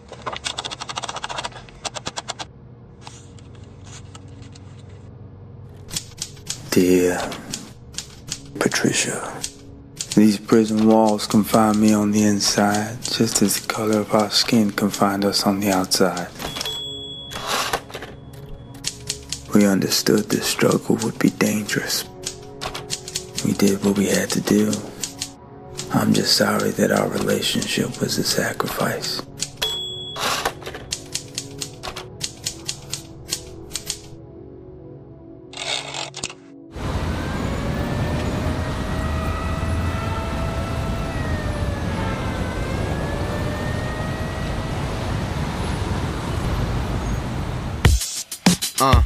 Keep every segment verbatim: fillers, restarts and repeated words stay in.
Dear Patricia, these prison walls confine me on the inside, just as the color of our skin confined us on the outside. We understood this struggle would be dangerous. We did what we had to do. I'm just sorry that our relationship was a sacrifice. Uh.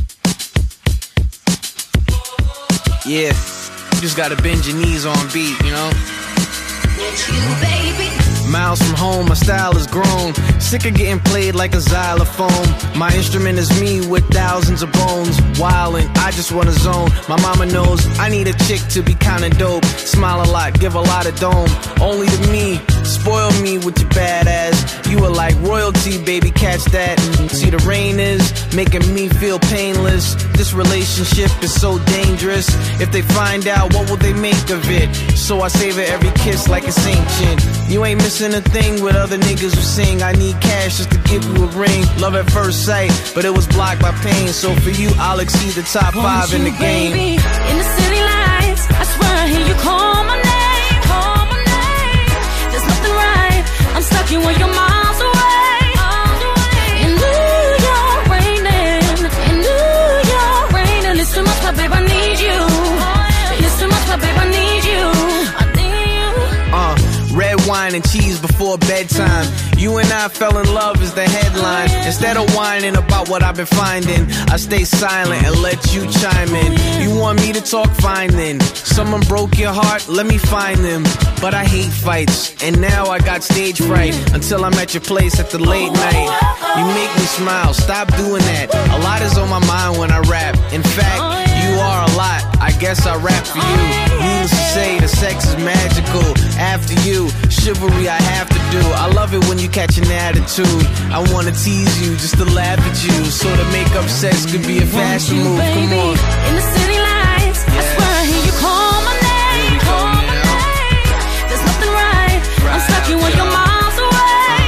Yeah, you just gotta bend your knees on beat, you know? With you, baby. Miles from home, my style has grown. Sick of getting played like a xylophone. My instrument is me with thousands of bones. Wildin', I just wanna zone. My mama knows I need a chick to be kinda dope. Smile a lot, give a lot of dome. Only to me, spoil me with your badass. You are like royalty, baby, catch that. See, the rain is making me feel painless. This relationship is so dangerous. If they find out, what will they make of it? So I savor every kiss like it's ancient. You ain't missing a thing with other niggas who sing I need cash just to give you a ring. Love at first sight, but it was blocked by pain. So for you, I'll exceed the top five in the game. Baby, in the city lights, I swear I hear you call my name, call my name. There's nothing right, I'm stuck in where you're miles away. In New York raining, in New York raining. It's too much, my babe, I need you. It's too much, my babe, I need you. I need you. Uh, red wine and cheese before bedtime. You and I fell in love is the headline. Instead of whining about what I've been finding, I stay silent and let you chime in. You want me to talk, fine then. Someone broke your heart, let me find them. But I hate fights, and now I got stage fright. Until I'm at your place at the late night. You make me smile, stop doing that. A lot is on my mind when I rap. In fact, you are a lot, I guess I rap for you. Needless to say, the sex is magical. After you, chivalry I have to do. I love it when you catch an attitude. I wanna tease you just to laugh at you. So to make up sex could be a fashion move. Come on. In the city lights, yes. I swear I hear you call my name, call my name. There's nothing right, right I'm stuck in where you're miles away.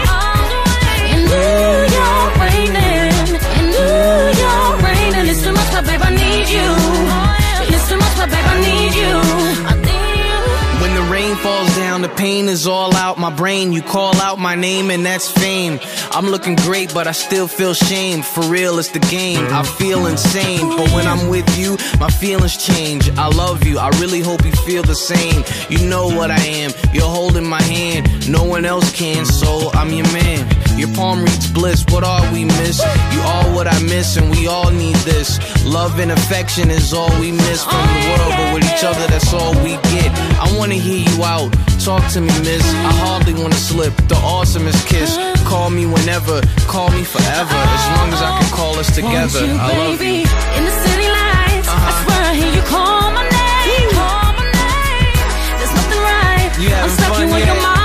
In New York raining, in New York raining. It's too much, my babe, I need you. It's too much, my babe, I need you. I need you. When the rain falls down, the pain is all out my brain. You call out my name and that's fame. I'm looking great, but I still feel shame. For real, it's the game. I feel insane, but when I'm with you, my feelings change. I love you, I really hope you feel the same. You know what I am, you're holding my hand. No one else can, so I'm your man. Your palm reads bliss, what are we miss? You are what I miss, and we all need this. Love and affection is all we miss from the world, but with each other, that's all we get. I wanna hear you out, talk to me, miss. I hardly wanna slip, the awesomest kiss. Call me whenever, call me forever. As long as I can call us together, you, I love baby. you. In the city lights, uh-huh. I swear I hear you call my name, call my name. There's nothing right, You I'm stuck fun, in where yeah. you're